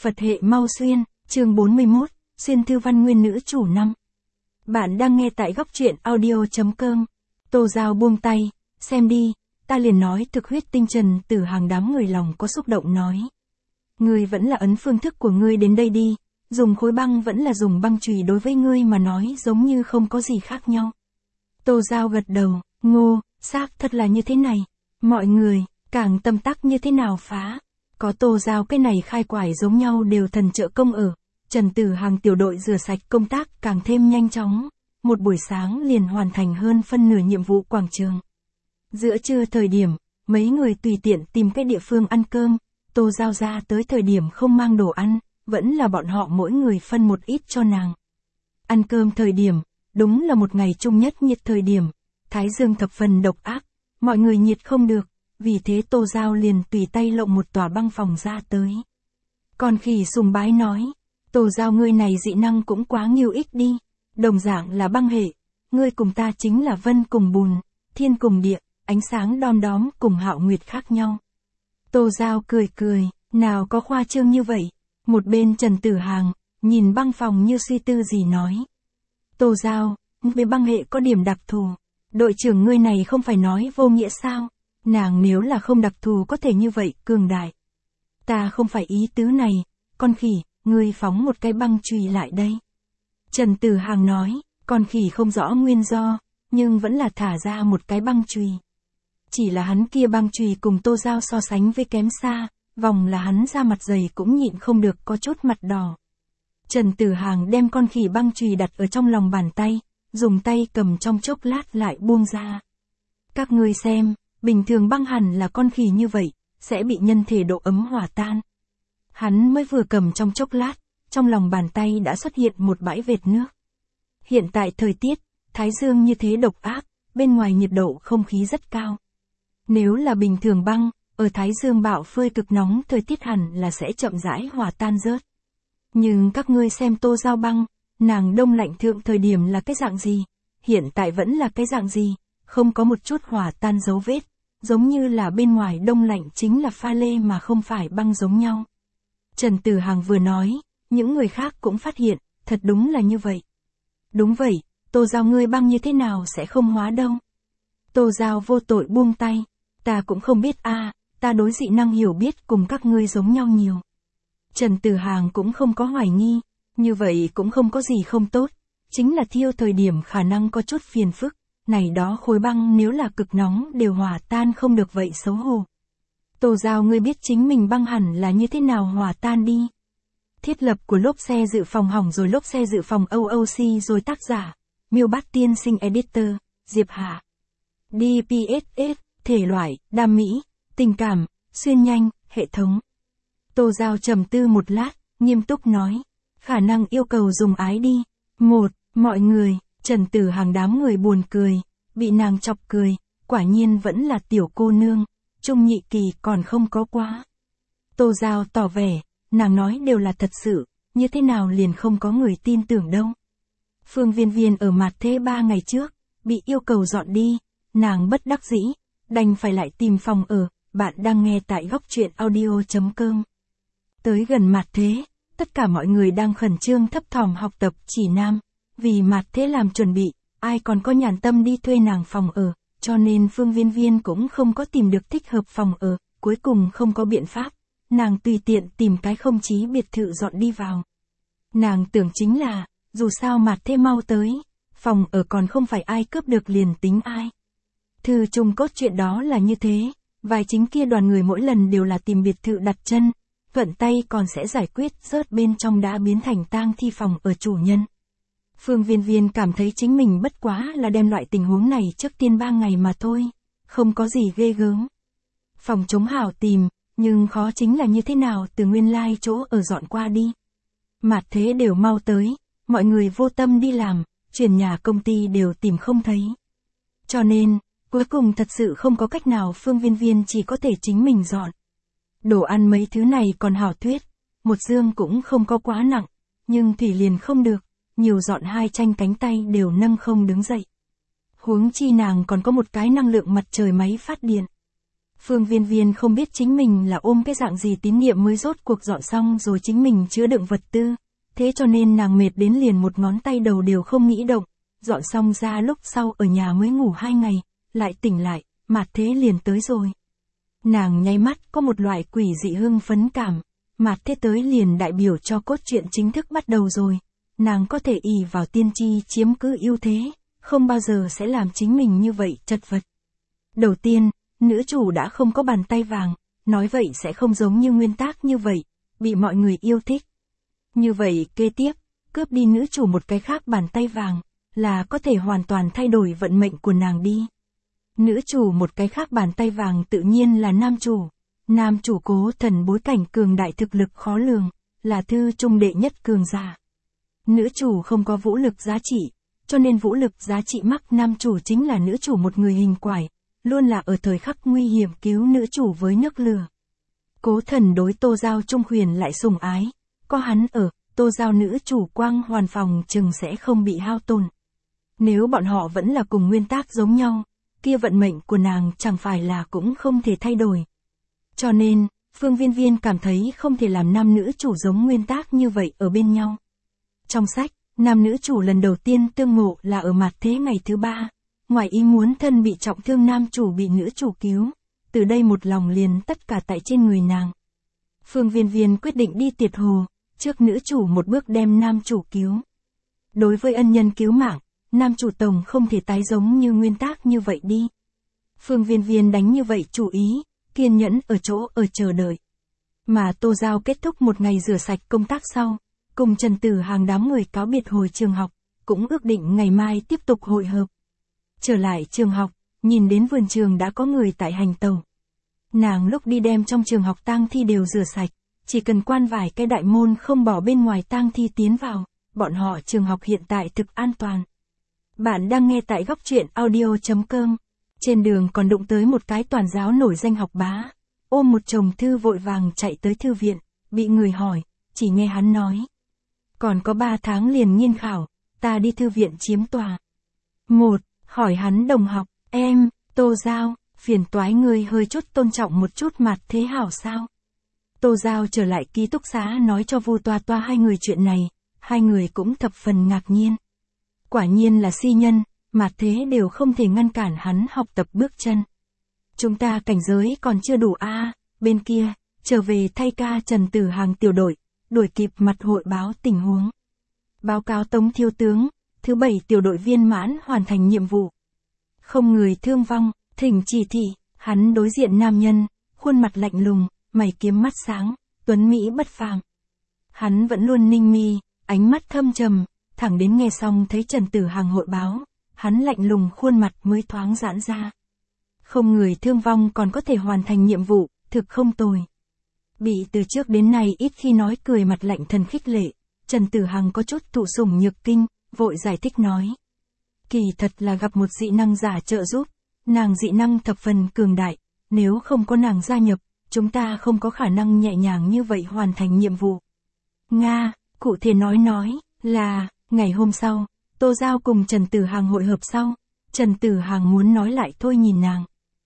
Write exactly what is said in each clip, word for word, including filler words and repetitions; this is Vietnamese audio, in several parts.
Phật hệ mau xuyên, chương bốn mươi mốt, xuyên thư văn nguyên nữ chủ năm. Bạn đang nghe tại góc truyện audio.com. Tô Giao buông tay, xem đi, ta liền nói thực huyết tinh trần từ hàng đám người lòng có xúc động nói. Ngươi vẫn là ấn phương thức của ngươi đến đây đi, dùng khối băng vẫn là dùng băng chùy đối với ngươi mà nói giống như không có gì khác nhau. Tô Giao gật đầu, ngô, xác thật là như thế này. Mọi người, càng tâm tắc như thế nào phá. Có Tô Giao cái này khai quải giống nhau đều thần trợ công ở. Trần Tử Hàng tiểu đội rửa sạch công tác càng thêm nhanh chóng. Một buổi sáng liền hoàn thành hơn phân nửa nhiệm vụ quảng trường. Giữa trưa thời điểm, mấy người tùy tiện tìm cái địa phương ăn cơm. Tô Giao ra tới thời điểm không mang đồ ăn, vẫn là bọn họ mỗi người phân một ít cho nàng. Ăn cơm thời điểm, đúng là một ngày chung nhất nhiệt thời điểm. Thái dương thập phần độc ác, mọi người nhiệt không được. Vì thế Tô Giao liền tùy tay lộng một tòa băng phòng ra tới. Còn Khỉ sùng bái nói, Tô Giao ngươi này dị năng cũng quá nghiêu ích đi, đồng dạng là băng hệ, ngươi cùng ta chính là vân cùng bùn, thiên cùng địa, ánh sáng đom đóm cùng hạo nguyệt khác nhau. Tô Giao cười cười, nào có khoa trương như vậy, một bên Trần Tử Hàng, nhìn băng phòng như suy tư gì nói. Tô Giao, với băng hệ có điểm đặc thù, đội trưởng ngươi này không phải nói vô nghĩa sao? Nàng nếu là không đặc thù có thể như vậy, cường đại. Ta không phải ý tứ này, con Khỉ, ngươi phóng một cái băng chùy lại đây. Trần Tử Hàng nói, con Khỉ không rõ nguyên do, nhưng vẫn là thả ra một cái băng chùy. Chỉ là hắn kia băng chùy cùng Tô Giao so sánh với kém xa, vòng là hắn ra mặt dày cũng nhịn không được có chút mặt đỏ. Trần Tử Hàng đem con Khỉ băng chùy đặt ở trong lòng bàn tay, dùng tay cầm trong chốc lát lại buông ra. Các ngươi xem. Bình thường băng hẳn là con Khỉ như vậy, sẽ bị nhân thể độ ấm hòa tan. Hắn mới vừa cầm trong chốc lát, trong lòng bàn tay đã xuất hiện một bãi vệt nước. Hiện tại thời tiết, thái dương như thế độc ác, bên ngoài nhiệt độ không khí rất cao. Nếu là bình thường băng, ở thái dương bạo phơi cực nóng thời tiết hẳn là sẽ chậm rãi hòa tan rớt. Nhưng các ngươi xem Tô Giao băng, nàng đông lạnh thượng thời điểm là cái dạng gì, hiện tại vẫn là cái dạng gì, không có một chút hòa tan dấu vết. Giống như là bên ngoài đông lạnh chính là pha lê mà không phải băng giống nhau. Trần Tử Hàng vừa nói, những người khác cũng phát hiện, thật đúng là như vậy. Đúng vậy, Tô Giao ngươi băng như thế nào sẽ không hóa đâu. Tô Giao vô tội buông tay, ta cũng không biết a, à, ta đối dị năng hiểu biết cùng các ngươi giống nhau nhiều. Trần Tử Hàng cũng không có hoài nghi, như vậy cũng không có gì không tốt, chính là thiêu thời điểm khả năng có chút phiền phức. Này đó khối băng nếu là cực nóng đều hòa tan không được vậy xấu hổ. Tô Giao ngươi biết chính mình băng hẳn là như thế nào hòa tan đi. Thiết lập của lốp xe dự phòng hỏng rồi lốp xe dự phòng o o xê rồi tác giả. Miêu Bát Tiên Sinh Editor, Diệp Hạ. đê pê ét ét, thể loại, đam mỹ, tình cảm, xuyên nhanh, hệ thống. Tô Giao trầm tư một lát, nghiêm túc nói. Khả năng yêu cầu dùng ái đi. Một, mọi người. Trần Tử Hàng đám người buồn cười, bị nàng chọc cười, quả nhiên vẫn là tiểu cô nương, Trung nhị kỳ còn không có quá. Tô Giao tỏ vẻ, nàng nói đều là thật sự, như thế nào liền không có người tin tưởng đâu. Phương Viên Viên ở mặt thế ba ngày trước, bị yêu cầu dọn đi, nàng bất đắc dĩ, đành phải lại tìm phòng ở, bạn đang nghe tại góc truyện audio.com. Tới gần mặt thế, tất cả mọi người đang khẩn trương thấp thỏm học tập chỉ nam. Vì mặt thế làm chuẩn bị, ai còn có nhàn tâm đi thuê nàng phòng ở, cho nên Phương Viên Viên cũng không có tìm được thích hợp phòng ở, cuối cùng không có biện pháp, nàng tùy tiện tìm cái không chí biệt thự dọn đi vào. Nàng tưởng chính là, dù sao mặt thế mau tới, phòng ở còn không phải ai cướp được liền tính ai. Thư chung cốt chuyện đó là như thế, vai chính kia đoàn người mỗi lần đều là tìm biệt thự đặt chân, thuận tay còn sẽ giải quyết rớt bên trong đã biến thành tang thi phòng ở chủ nhân. Phương Viên Viên cảm thấy chính mình bất quá là đem loại tình huống này trước tiên ba ngày mà thôi, không có gì ghê gớm. Phòng chống hảo tìm, nhưng khó chính là như thế nào từ nguyên lai chỗ ở dọn qua đi. Mặt thế đều mau tới, mọi người vô tâm đi làm, chuyển nhà công ty đều tìm không thấy. Cho nên, cuối cùng thật sự không có cách nào Phương Viên Viên chỉ có thể chính mình dọn. Đồ ăn mấy thứ này còn hảo thuyết, một dương cũng không có quá nặng, nhưng thủy liền không được. Nhiều dọn hai tranh cánh tay đều nâng không đứng dậy. Huống chi nàng còn có một cái năng lượng mặt trời máy phát điện. Phương Viên Viên không biết chính mình là ôm cái dạng gì tín niệm mới rốt cuộc dọn xong rồi chính mình chứa đựng vật tư. Thế cho nên nàng mệt đến liền một ngón tay đầu đều không nghĩ động. Dọn xong ra lúc sau ở nhà mới ngủ hai ngày, lại tỉnh lại, Mạt Thế liền tới rồi. Nàng nháy mắt có một loại quỷ dị hưng phấn cảm. Mạt Thế tới liền đại biểu cho cốt truyện chính thức bắt đầu rồi. Nàng có thể ỷ vào tiên tri chiếm cứ ưu thế, không bao giờ sẽ làm chính mình như vậy chật vật. Đầu tiên, nữ chủ đã không có bàn tay vàng, nói vậy sẽ không giống như nguyên tác như vậy, bị mọi người yêu thích. Như vậy kế tiếp, cướp đi nữ chủ một cái khác bàn tay vàng, là có thể hoàn toàn thay đổi vận mệnh của nàng đi. Nữ chủ một cái khác bàn tay vàng tự nhiên là nam chủ. Nam chủ Cố Thần bối cảnh cường đại thực lực khó lường, là thư trung đệ nhất cường giả. Nữ chủ không có vũ lực giá trị, cho nên vũ lực giá trị mắc nam chủ chính là nữ chủ một người hình quải, luôn là ở thời khắc nguy hiểm cứu nữ chủ với nước lửa. Cố Thần đối Tô Giao trung huyền lại sủng ái, có hắn ở, Tô Giao nữ chủ quang hoàn phòng chừng sẽ không bị hao tổn. Nếu bọn họ vẫn là cùng nguyên tác giống nhau, kia vận mệnh của nàng chẳng phải là cũng không thể thay đổi. Cho nên, Phương Viên Viên cảm thấy không thể làm nam nữ chủ giống nguyên tác như vậy ở bên nhau. Trong sách, nam nữ chủ lần đầu tiên tương ngộ là ở Mạt Thế ngày thứ ba. Ngoài ý muốn thân bị trọng thương nam chủ bị nữ chủ cứu, từ đây một lòng liền tất cả tại trên người nàng. Phương Viên Viên quyết định đi tiệt hồ, trước nữ chủ một bước đem nam chủ cứu. Đối với ân nhân cứu mạng, nam chủ tổng không thể tái giống như nguyên tác như vậy đi. Phương Viên Viên đánh như vậy chủ ý, kiên nhẫn ở chỗ ở chờ đợi. Mà Tô Giao kết thúc một ngày rửa sạch công tác sau, cùng Trần Tử Hàng đám người cáo biệt hồi trường học, cũng ước định ngày mai tiếp tục hội hợp. Trở lại trường học, nhìn đến vườn trường đã có người tại hành tẩu. Nàng lúc đi đem trong trường học tang thi đều rửa sạch, chỉ cần quan vài cái đại môn không bỏ bên ngoài tang thi tiến vào, bọn họ trường học hiện tại thực an toàn. Bạn đang nghe tại góc truyện audio chấm com. Trên đường còn đụng tới một cái toàn giáo nổi danh học bá, ôm một chồng thư vội vàng chạy tới thư viện, bị người hỏi, chỉ nghe hắn nói. Còn có ba tháng liền nghiên khảo, ta đi thư viện chiếm tòa. Một, hỏi hắn đồng học, em, Tô Giao, phiền toái người hơi chút tôn trọng một chút Mạt Thế hảo sao? Tô Giao trở lại ký túc xá nói cho Vu Toa Toa hai người chuyện này, hai người cũng thập phần ngạc nhiên. Quả nhiên là si nhân, Mạt Thế đều không thể ngăn cản hắn học tập bước chân. Chúng ta cảnh giới còn chưa đủ a. À, bên kia, trở về thay ca Trần Tử Hàng tiểu đội, đuổi kịp mặt hội báo tình huống. Báo cáo Tống thiếu tướng, thứ bảy tiểu đội viên mãn hoàn thành nhiệm vụ. Không người thương vong, thỉnh chỉ thị, hắn đối diện nam nhân, khuôn mặt lạnh lùng, mày kiếm mắt sáng, tuấn mỹ bất phàm. Hắn vẫn luôn ninh mi, ánh mắt thâm trầm, thẳng đến nghe xong thấy Trần Tử Hàng hội báo, hắn lạnh lùng khuôn mặt mới thoáng giãn ra. Không người thương vong còn có thể hoàn thành nhiệm vụ, thực không tồi. Bị từ trước đến nay ít khi nói cười mặt lạnh thần khích lệ, Trần Tử Hằng có chút thụ sủng nhược kinh, vội giải thích nói. Kỳ thật là gặp một dị năng giả trợ giúp, nàng dị năng thập phần cường đại, nếu không có nàng gia nhập, chúng ta không có khả năng nhẹ nhàng như vậy hoàn thành nhiệm vụ. Nga, cụ thể nói nói, là, ngày hôm sau, Tô Giao cùng Trần Tử Hằng hội hợp sau, Trần Tử Hằng muốn nói lại thôi nhìn nàng.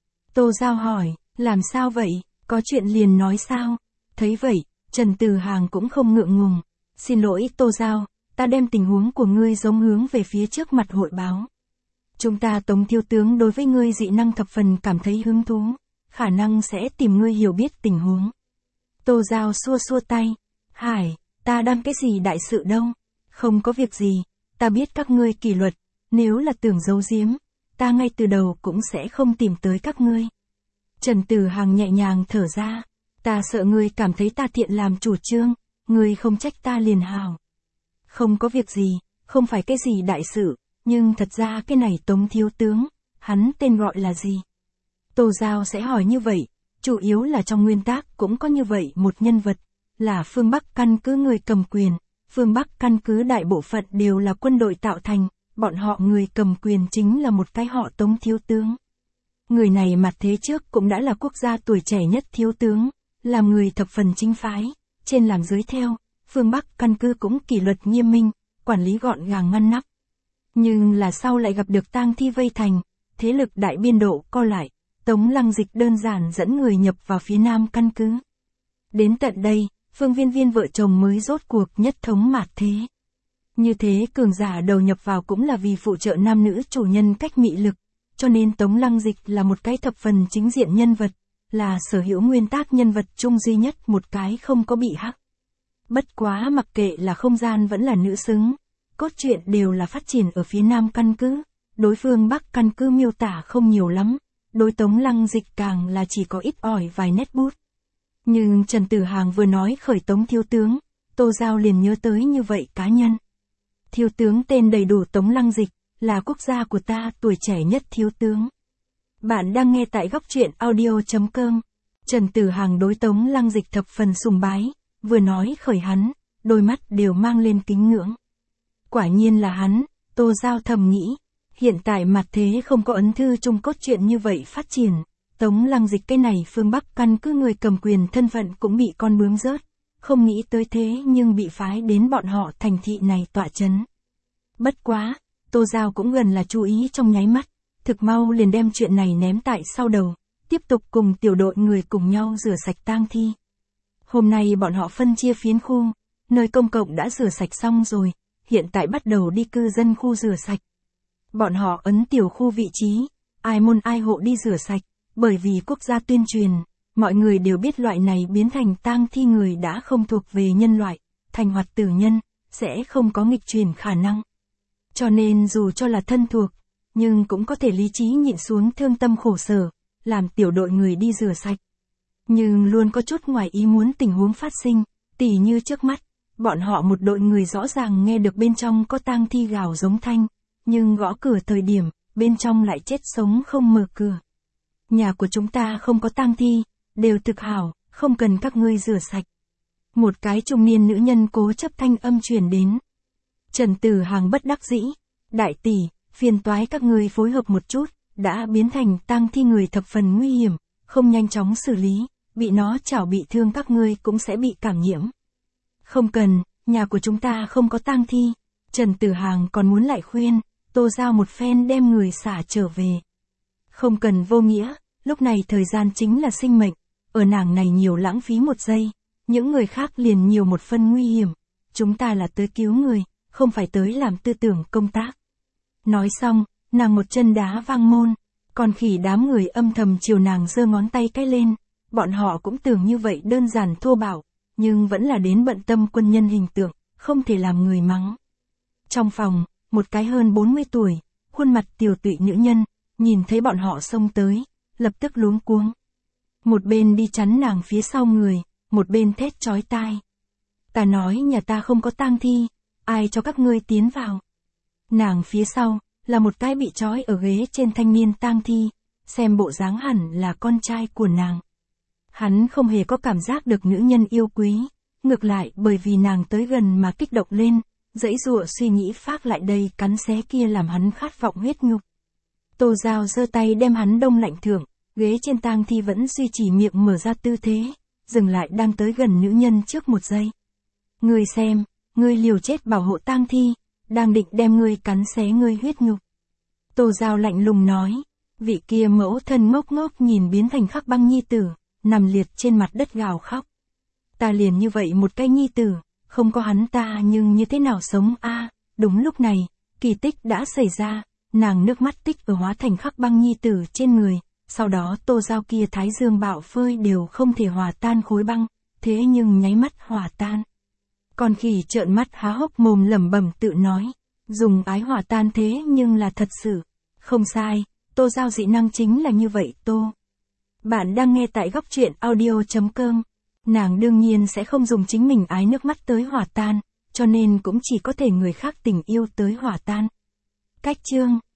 Tô Giao hỏi, làm sao vậy, có chuyện liền nói sao? Thấy vậy, Trần Tử Hằng cũng không ngượng ngùng. Xin lỗi Tô Giao, ta đem tình huống của ngươi giống hướng về phía trước mặt hội báo. Chúng ta Tống thiếu tướng đối với ngươi dị năng thập phần cảm thấy hứng thú, khả năng sẽ tìm ngươi hiểu biết tình huống. Tô Giao xua xua tay, Hải, ta đang cái gì đại sự đâu, không có việc gì, ta biết các ngươi kỷ luật, nếu là tưởng giấu giếm, ta ngay từ đầu cũng sẽ không tìm tới các ngươi. Trần Tử Hằng nhẹ nhàng thở ra, ta sợ ngươi cảm thấy ta thiện làm chủ trương, ngươi không trách ta liền hào. Không có việc gì, không phải cái gì đại sự, nhưng thật ra cái này Tống thiếu tướng, hắn tên gọi là gì? Tô Giao sẽ hỏi như vậy, chủ yếu là trong nguyên tác cũng có như vậy một nhân vật, là phương Bắc căn cứ người cầm quyền, phương Bắc căn cứ đại bộ phận đều là quân đội tạo thành, bọn họ người cầm quyền chính là một cái họ Tống thiếu tướng. Người này mặt thế trước cũng đã là quốc gia tuổi trẻ nhất thiếu tướng, làm người thập phần chính phái, trên làm dưới theo, phương Bắc căn cứ cũng kỷ luật nghiêm minh, quản lý gọn gàng ngăn nắp. Nhưng là sau lại gặp được tang thi vây thành, thế lực đại biên độ co lại, Tống Lăng Dịch đơn giản dẫn người nhập vào phía nam căn cứ. Đến tận đây, Phương Viên Viên vợ chồng mới rốt cuộc nhất thống mạt thế. Như thế cường giả đầu nhập vào cũng là vì phụ trợ nam nữ chủ nhân cách mị lực, cho nên Tống Lăng Dịch là một cái thập phần chính diện nhân vật, là sở hữu nguyên tác nhân vật chung duy nhất một cái không có bị hắc. Bất quá mặc kệ là không gian vẫn là nữ xứng, cốt truyện đều là phát triển ở phía nam căn cứ, đối phương bắc căn cứ miêu tả không nhiều lắm, đối Tống Lăng Dịch càng là chỉ có ít ỏi vài nét bút. Nhưng Trần Tử Hàng vừa nói khởi Tống thiếu tướng, Tô Giao liền nhớ tới như vậy cá nhân. Thiếu tướng tên đầy đủ Tống Lăng Dịch, là quốc gia của ta tuổi trẻ nhất thiếu tướng. Bạn đang nghe tại góc truyện audio chấm com. Trần Tử Hàng đối Tống Lăng Dịch thập phần sùng bái, vừa nói khởi hắn, đôi mắt đều mang lên kính ngưỡng. Quả nhiên là hắn, Tô Giao thầm nghĩ, hiện tại mặt thế không có ấn thư chung cốt truyện như vậy phát triển, Tống Lăng Dịch cái này phương Bắc căn cứ người cầm quyền thân phận cũng bị con bướm rớt, không nghĩ tới thế nhưng bị phái đến bọn họ thành thị này tọa chấn. Bất quá, Tô Giao cũng gần là chú ý trong nháy mắt, thực mau liền đem chuyện này ném tại sau đầu, tiếp tục cùng tiểu đội người cùng nhau rửa sạch tang thi. Hôm nay bọn họ phân chia phiến khu, nơi công cộng đã rửa sạch xong rồi, hiện tại bắt đầu đi cư dân khu rửa sạch. Bọn họ ấn tiểu khu vị trí, ai môn ai hộ đi rửa sạch, bởi vì quốc gia tuyên truyền, mọi người đều biết loại này biến thành tang thi người đã không thuộc về nhân loại, thành hoạt tử nhân, sẽ không có nghịch truyền khả năng. Cho nên dù cho là thân thuộc, nhưng cũng có thể lý trí nhịn xuống thương tâm khổ sở, làm tiểu đội người đi rửa sạch. Nhưng luôn có chút ngoài ý muốn tình huống phát sinh, tỉ như trước mắt, bọn họ một đội người rõ ràng nghe được bên trong có tang thi gào giống thanh, nhưng gõ cửa thời điểm, bên trong lại chết sống không mở cửa. Nhà của chúng ta không có tang thi, đều thực hảo, không cần các ngươi rửa sạch. Một cái trung niên nữ nhân cố chấp thanh âm truyền đến. Trần Tử Hàng bất đắc dĩ, đại tỷ, phiền toái các ngươi phối hợp một chút, đã biến thành tang thi người thập phần nguy hiểm, không nhanh chóng xử lý, bị nó chảo bị thương các ngươi cũng sẽ bị cảm nhiễm. Không cần, nhà của chúng ta không có tang thi. Trần Tử Hàng còn muốn lại khuyên, Tô Giao một phen đem người xả trở về. Không cần vô nghĩa, lúc này thời gian chính là sinh mệnh, ở nàng này nhiều lãng phí một giây, những người khác liền nhiều một phân nguy hiểm, chúng ta là tới cứu người, không phải tới làm tư tưởng công tác. Nói xong, nàng một chân đá vang môn, còn khỉ đám người âm thầm chiều nàng giơ ngón tay cái lên, bọn họ cũng tưởng như vậy đơn giản thô bạo, nhưng vẫn là đến bận tâm quân nhân hình tượng, không thể làm người mắng. Trong phòng, một cái hơn bốn mươi tuổi, khuôn mặt tiều tụy nữ nhân, nhìn thấy bọn họ xông tới, lập tức luống cuống. Một bên đi chắn nàng phía sau người, một bên thét chói tai. Ta nói nhà ta không có tang thi, ai cho các ngươi tiến vào. Nàng phía sau, là một cái bị trói ở ghế trên thanh niên tang thi, xem bộ dáng hẳn là con trai của nàng. Hắn không hề có cảm giác được nữ nhân yêu quý, ngược lại bởi vì nàng tới gần mà kích động lên, dãy dụa suy nghĩ phát lại đây cắn xé kia làm hắn khát vọng huyết nhục. Tô Giao giơ tay đem hắn đông lạnh thượng, ghế trên tang thi vẫn duy trì miệng mở ra tư thế, dừng lại đang tới gần nữ nhân trước một giây. Ngươi xem, ngươi liều chết bảo hộ tang thi, đang định đem ngươi cắn xé ngươi huyết nhục. Tô Giao lạnh lùng nói, vị kia mẫu thân ngốc ngốc nhìn biến thành khắc băng nhi tử, nằm liệt trên mặt đất gào khóc. Ta liền như vậy một cái nhi tử, không có hắn ta nhưng như thế nào sống a? À, đúng lúc này, kỳ tích đã xảy ra, nàng nước mắt tích ở hóa thành khắc băng nhi tử trên người, sau đó Tô Giao kia thái dương bạo phơi đều không thể hòa tan khối băng, thế nhưng nháy mắt hòa tan. Còn khỉ trợn mắt há hốc mồm lẩm bẩm tự nói, dùng ái hòa tan thế nhưng là thật sự. Không sai, Tô Giao dị năng chính là như vậy Tô. Bạn đang nghe tại góc truyện audio chấm com. Nàng đương nhiên sẽ không dùng chính mình ái nước mắt tới hòa tan, cho nên cũng chỉ có thể người khác tình yêu tới hòa tan. Cách chương